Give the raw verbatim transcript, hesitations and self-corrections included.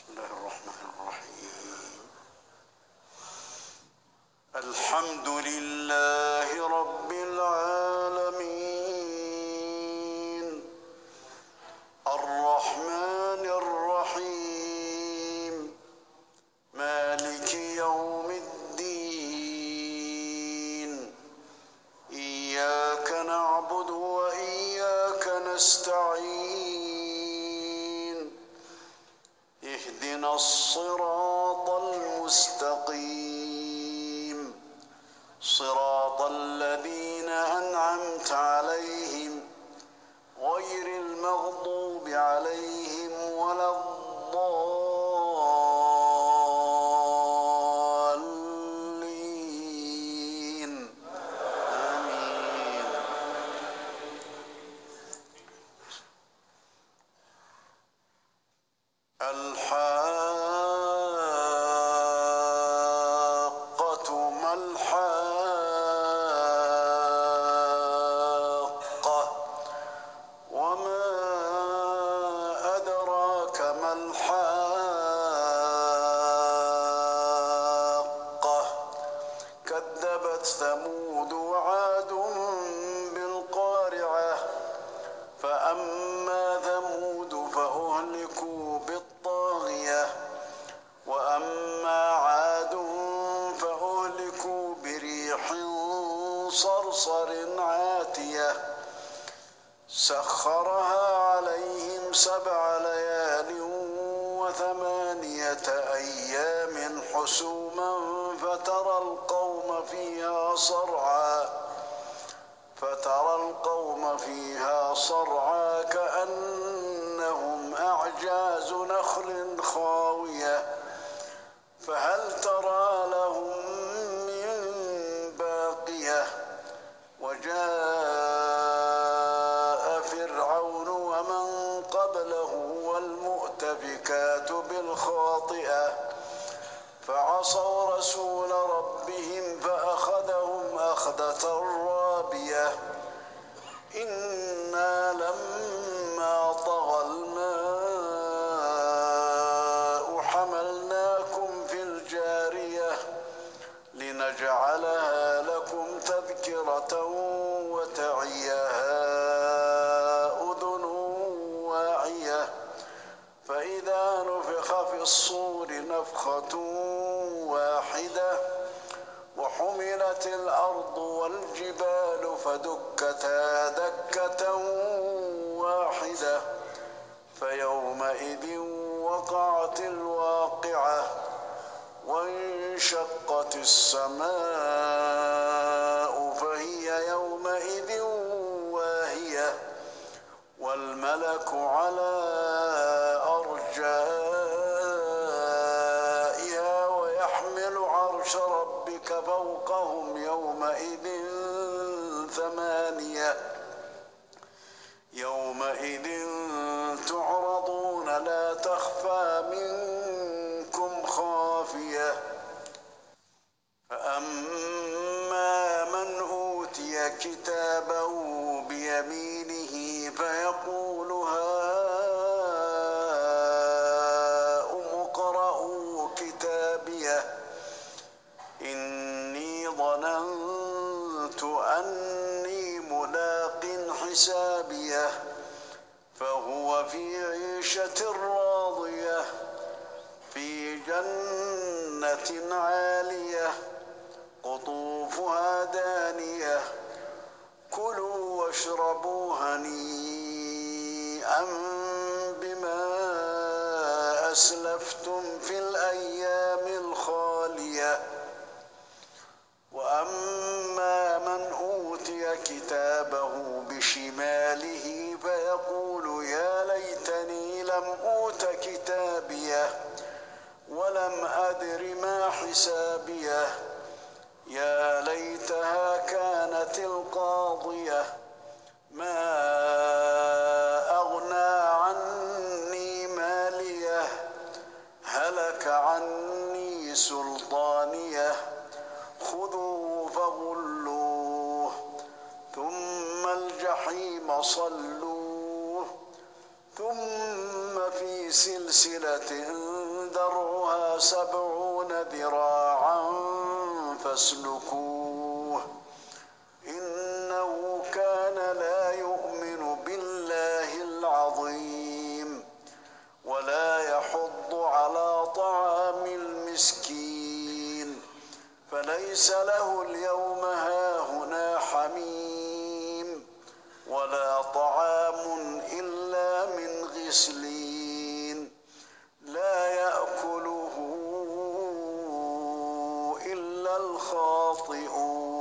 بسم الله الرحمن الرحيم. الحمد لله رب العالمين، الرحمن الرحيم، مالك يوم الدين. إياك نعبد وإياك نستعين. اهدنا الصراط المستقيم، صراط الذين أنعمت عليهم غير المغضوب عليهم ولا الضالين. آمين. الحاقة ما الحاقة، وما أدراك ما الحاقة. كذبت ثمود وعاد بالقارعة، فأما ثمود فأهلكوا بالطاغية، وأما عاد فأهلكوا بريح صرصر عاتية سخرها عليهم سبع ليال وثمانية أيام حسوما فترى القوم فيها صرعى فترى القوم فيها صرعى كأنهم أعجاز نخل خاوية، فهل ترى لهم من باقية. وجاء فرعون ومن قبله والمؤتفكات بالخاطئة، فعصوا رسول ربهم فأخذهم أخذة رابية. إنا لما طغى الماء حملناكم في الجارية لنجعلها لكم تذكرة وتعيها أذن واعية. فإذا نفخ في الصور نفخة واحدة وحملت الأرض والجبال فدكتا دكة واحدة، فيومئذ وقعت الواقعة، وانشقت السماء فهي يومئذ واهية، والملك على أرجائها ويحمل عرش ربك فوقهم يومئذ ثمانية. يومئذ تعرضون لا تخفى منكم خافية. فأما من أوتي كتابه بيمينه فيقول هاؤم اقرءوا كتابيه إني ظننت أني ملاق حسابيه، فهو في عيشة راضية في جنة عالية قطوفها دانية. كلوا واشربوا هنيئا بما أسلفتم في الأيام الخالية. وأما من أوتي كتابه بشماله فيقول يا ليتني لم أوت كتابيه ولم أدر ما حسابيه، يا ليتها كانت القاضية، ما أغنى عني ماليه، هلك عني سلطانيه. خذوه فغلوه ثم الجحيم صلوه ثم في سلسلة ذرعها سبعون ذراعا فاسلكوه إنه كان لا يؤمن بالله العظيم ولا يحض على طعام المسكين فليس له اليوم هاهنا حميم ولا طعام إلا من غسلين لا يأكله إلا الخاطئون